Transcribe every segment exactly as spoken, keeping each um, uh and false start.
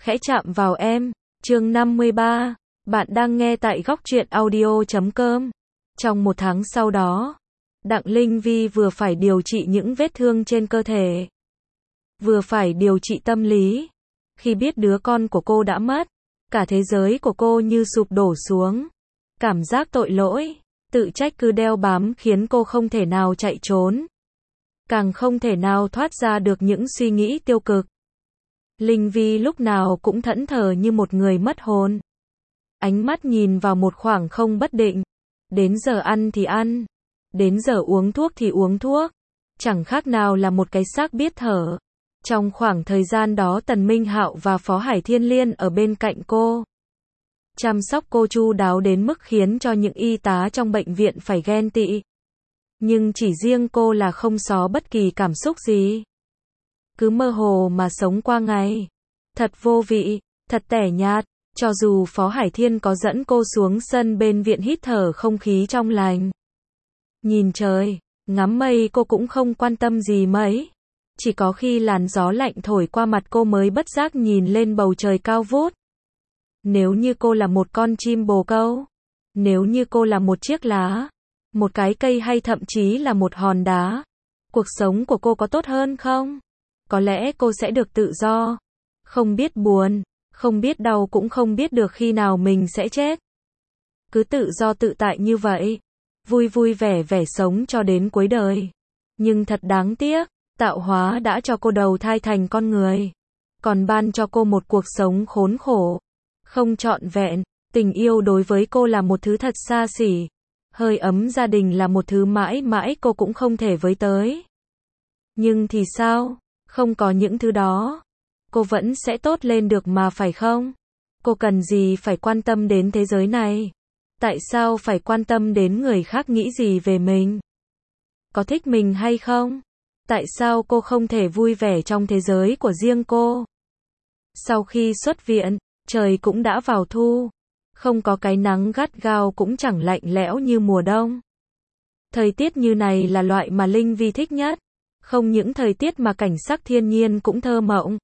khẽ chạm vào em. Chương năm mươi ba. Bạn đang nghe tại góc truyện audio chấm com. Trong một tháng sau đó, Đặng Linh Vi vừa phải điều trị những vết thương trên cơ thể, vừa phải điều trị tâm lý. Khi biết đứa con của cô đã mất, cả thế giới của cô như sụp đổ xuống. Cảm giác tội lỗi, tự trách cứ đeo bám khiến cô không thể nào chạy trốn, càng không thể nào thoát ra được những suy nghĩ tiêu cực. Linh Vi lúc nào cũng thẫn thờ như một người mất hồn. Ánh mắt nhìn vào một khoảng không bất định. Đến giờ ăn thì ăn, đến giờ uống thuốc thì uống thuốc. Chẳng khác nào là một cái xác biết thở. Trong khoảng thời gian đó Tần Minh Hạo và Phó Hải Thiên Liên ở bên cạnh cô, chăm sóc cô chu đáo đến mức khiến cho những y tá trong bệnh viện phải ghen tị. Nhưng chỉ riêng cô là không xó bất kỳ cảm xúc gì. Cứ mơ hồ mà sống qua ngày. Thật vô vị, thật tẻ nhạt. Cho dù Phó Hải Thiên có dẫn cô xuống sân bên viện hít thở không khí trong lành, nhìn trời, ngắm mây, cô cũng không quan tâm gì mấy. Chỉ có khi làn gió lạnh thổi qua mặt cô mới bất giác nhìn lên bầu trời cao vút. Nếu như cô là một con chim bồ câu, nếu như cô là một chiếc lá, một cái cây hay thậm chí là một hòn đá, cuộc sống của cô có tốt hơn không? Có lẽ cô sẽ được tự do, không biết buồn, không biết đau, cũng không biết được khi nào mình sẽ chết. Cứ tự do tự tại như vậy, vui vui vẻ vẻ sống cho đến cuối đời. Nhưng thật đáng tiếc, tạo hóa đã cho cô đầu thai thành con người, còn ban cho cô một cuộc sống khốn khổ, không trọn vẹn. Tình yêu đối với cô là một thứ thật xa xỉ. Hơi ấm gia đình là một thứ mãi mãi cô cũng không thể với tới. Nhưng thì sao? Không có những thứ đó, cô vẫn sẽ tốt lên được mà, phải không? Cô cần gì phải quan tâm đến thế giới này? Tại sao phải quan tâm đến người khác nghĩ gì về mình? Có thích mình hay không? Tại sao cô không thể vui vẻ trong thế giới của riêng cô? Sau khi xuất viện, trời cũng đã vào thu. Không có cái nắng gắt gao, cũng chẳng lạnh lẽo như mùa đông. Thời tiết như này là loại mà Linh Vi thích nhất. Không những thời tiết mà cảnh sắc thiên nhiên cũng thơ mộng.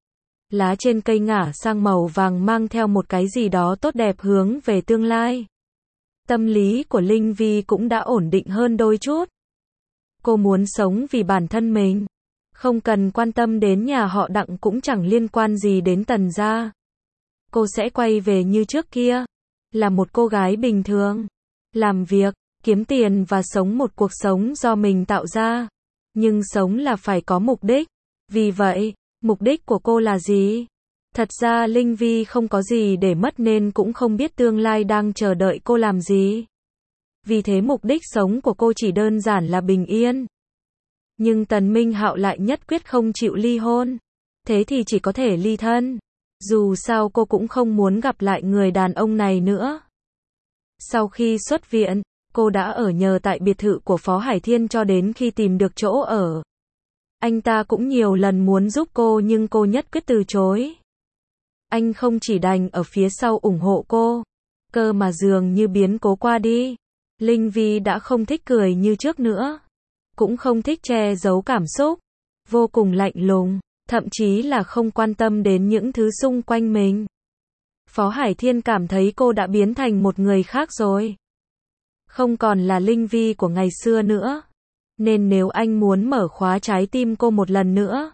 Lá trên cây ngả sang màu vàng mang theo một cái gì đó tốt đẹp hướng về tương lai. Tâm lý của Linh Vi cũng đã ổn định hơn đôi chút. Cô muốn sống vì bản thân mình, không cần quan tâm đến nhà họ Đặng, cũng chẳng liên quan gì đến Tần gia. Cô sẽ quay về như trước kia, là một cô gái bình thường, làm việc, kiếm tiền và sống một cuộc sống do mình tạo ra. Nhưng sống là phải có mục đích. Vì vậy, mục đích của cô là gì? Thật ra Linh Vi không có gì để mất nên cũng không biết tương lai đang chờ đợi cô làm gì. Vì thế mục đích sống của cô chỉ đơn giản là bình yên. Nhưng Tần Minh Hạo lại nhất quyết không chịu ly hôn. Thế thì chỉ có thể ly thân. Dù sao cô cũng không muốn gặp lại người đàn ông này nữa. Sau khi xuất viện, cô đã ở nhờ tại biệt thự của Phó Hải Thiên cho đến khi tìm được chỗ ở. Anh ta cũng nhiều lần muốn giúp cô nhưng cô nhất quyết từ chối. Anh không chỉ đành ở phía sau ủng hộ cô, cơ mà dường như biến cố qua đi. Linh Vi đã không thích cười như trước nữa, cũng không thích che giấu cảm xúc, vô cùng lạnh lùng, thậm chí là không quan tâm đến những thứ xung quanh mình. Phó Hải Thiên cảm thấy cô đã biến thành một người khác rồi, không còn là Linh Vi của ngày xưa nữa. Nên nếu anh muốn mở khóa trái tim cô một lần nữa,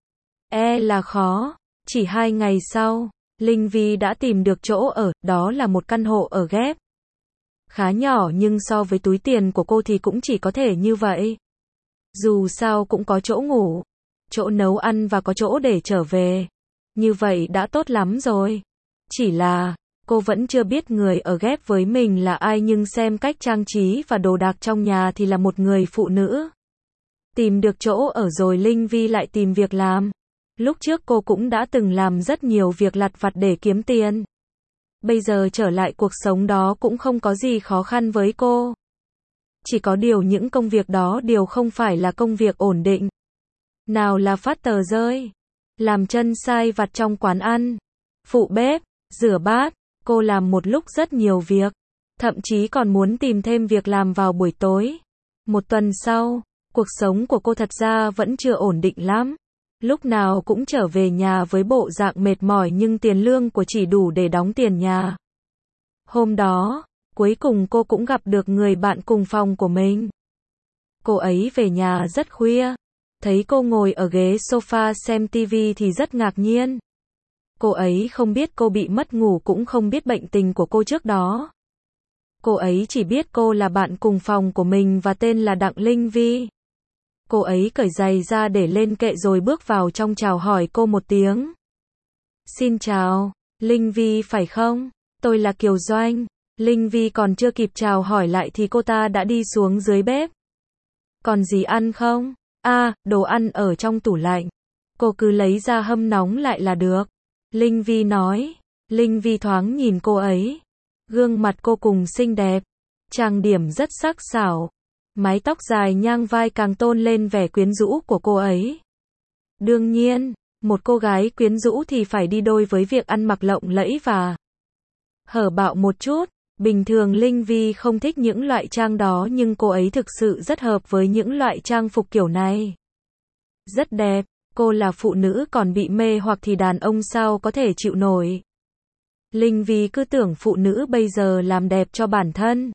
e là khó. Chỉ hai ngày sau, Linh Vi đã tìm được chỗ ở, đó là một căn hộ ở ghép. Khá nhỏ nhưng so với túi tiền của cô thì cũng chỉ có thể như vậy. Dù sao cũng có chỗ ngủ, chỗ nấu ăn và có chỗ để trở về. Như vậy đã tốt lắm rồi. Chỉ là, cô vẫn chưa biết người ở ghép với mình là ai, nhưng xem cách trang trí và đồ đạc trong nhà thì là một người phụ nữ. Tìm được chỗ ở rồi Linh Vi lại tìm việc làm. Lúc trước cô cũng đã từng làm rất nhiều việc lặt vặt để kiếm tiền. Bây giờ trở lại cuộc sống đó cũng không có gì khó khăn với cô. Chỉ có điều những công việc đó đều không phải là công việc ổn định. Nào là phát tờ rơi, làm chân sai vặt trong quán ăn, phụ bếp, rửa bát. Cô làm một lúc rất nhiều việc, thậm chí còn muốn tìm thêm việc làm vào buổi tối. Một tuần sau, cuộc sống của cô thật ra vẫn chưa ổn định lắm. Lúc nào cũng trở về nhà với bộ dạng mệt mỏi nhưng tiền lương của chỉ đủ để đóng tiền nhà. Hôm đó, cuối cùng cô cũng gặp được người bạn cùng phòng của mình. Cô ấy về nhà rất khuya. Thấy cô ngồi ở ghế sofa xem tivi thì rất ngạc nhiên. Cô ấy không biết cô bị mất ngủ cũng không biết bệnh tình của cô trước đó. Cô ấy chỉ biết cô là bạn cùng phòng của mình và tên là Đặng Linh Vi. Cô ấy cởi giày ra để lên kệ rồi bước vào trong chào hỏi cô một tiếng. Xin chào, Linh Vi phải không? Tôi là Kiều Doanh. Linh Vi còn chưa kịp chào hỏi lại thì cô ta đã đi xuống dưới bếp. Còn gì ăn không? À, đồ ăn ở trong tủ lạnh. Cô cứ lấy ra hâm nóng lại là được. Linh Vi nói. Linh Vi thoáng nhìn cô ấy. Gương mặt cô cùng xinh đẹp. Trang điểm rất sắc sảo. Mái tóc dài nhang vai càng tôn lên vẻ quyến rũ của cô ấy. Đương nhiên, một cô gái quyến rũ thì phải đi đôi với việc ăn mặc lộng lẫy và hở bạo một chút. Bình thường Linh Vi không thích những loại trang đó nhưng cô ấy thực sự rất hợp với những loại trang phục kiểu này. Rất đẹp, cô là phụ nữ còn bị mê hoặc thì đàn ông sao có thể chịu nổi. Linh Vi cứ tưởng phụ nữ bây giờ làm đẹp cho bản thân.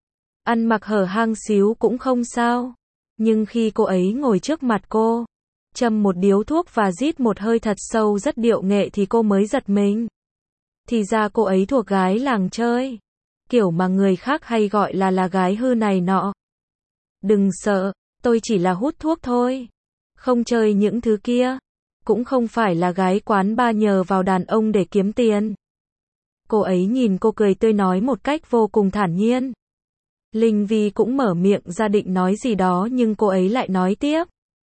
Ăn mặc hở hang xíu cũng không sao. Nhưng khi cô ấy ngồi trước mặt cô, châm một điếu thuốc và rít một hơi thật sâu rất điệu nghệ thì cô mới giật mình. Thì ra cô ấy thuộc gái làng chơi. Kiểu mà người khác hay gọi là là gái hư này nọ. Đừng sợ, tôi chỉ là hút thuốc thôi. Không chơi những thứ kia. Cũng không phải là gái quán bar nhờ vào đàn ông để kiếm tiền. Cô ấy nhìn cô cười tươi nói một cách vô cùng thản nhiên. Linh Vi cũng mở miệng ra định nói gì đó nhưng cô ấy lại nói tiếp.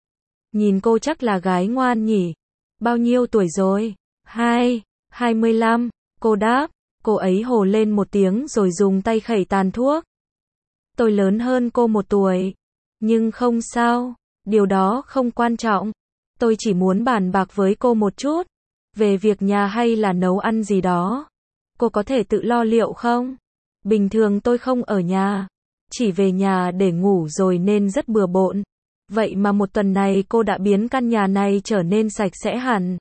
Nhìn cô chắc là gái ngoan nhỉ. Bao nhiêu tuổi rồi? Hai, hai mươi lăm, cô đáp. Cô ấy hồ lên một tiếng rồi dùng tay khẩy tàn thuốc. Tôi lớn hơn cô một tuổi. Nhưng không sao, điều đó không quan trọng. Tôi chỉ muốn bàn bạc với cô một chút. Về việc nhà hay là nấu ăn gì đó. Cô có thể tự lo liệu không? Bình thường tôi không ở nhà. Chỉ về nhà để ngủ rồi nên rất bừa bộn. Vậy mà một tuần này cô đã biến căn nhà này trở nên sạch sẽ hẳn.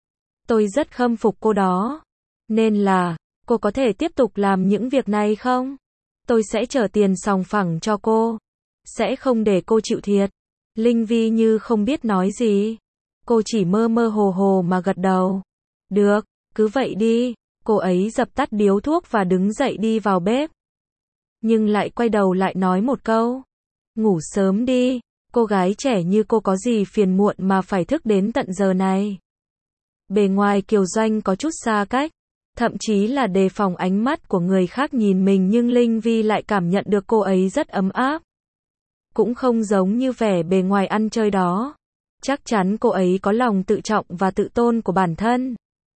Tôi rất khâm phục cô đó. Nên là, cô có thể tiếp tục làm những việc này không? Tôi sẽ trả tiền sòng phẳng cho cô. Sẽ không để cô chịu thiệt. Linh Vi như không biết nói gì. Cô chỉ mơ mơ hồ hồ mà gật đầu. Được, cứ vậy đi. Cô ấy dập tắt điếu thuốc và đứng dậy đi vào bếp. Nhưng lại quay đầu lại nói một câu. Ngủ sớm đi. Cô gái trẻ như cô có gì phiền muộn mà phải thức đến tận giờ này. Bề ngoài Kiều Doanh có chút xa cách. Thậm chí là đề phòng ánh mắt của người khác nhìn mình nhưng Linh Vi lại cảm nhận được cô ấy rất ấm áp. Cũng không giống như vẻ bề ngoài ăn chơi đó. Chắc chắn cô ấy có lòng tự trọng và tự tôn của bản thân.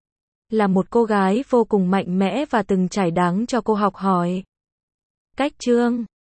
Là một cô gái vô cùng mạnh mẽ và từng trải đáng cho cô học hỏi. Cách chương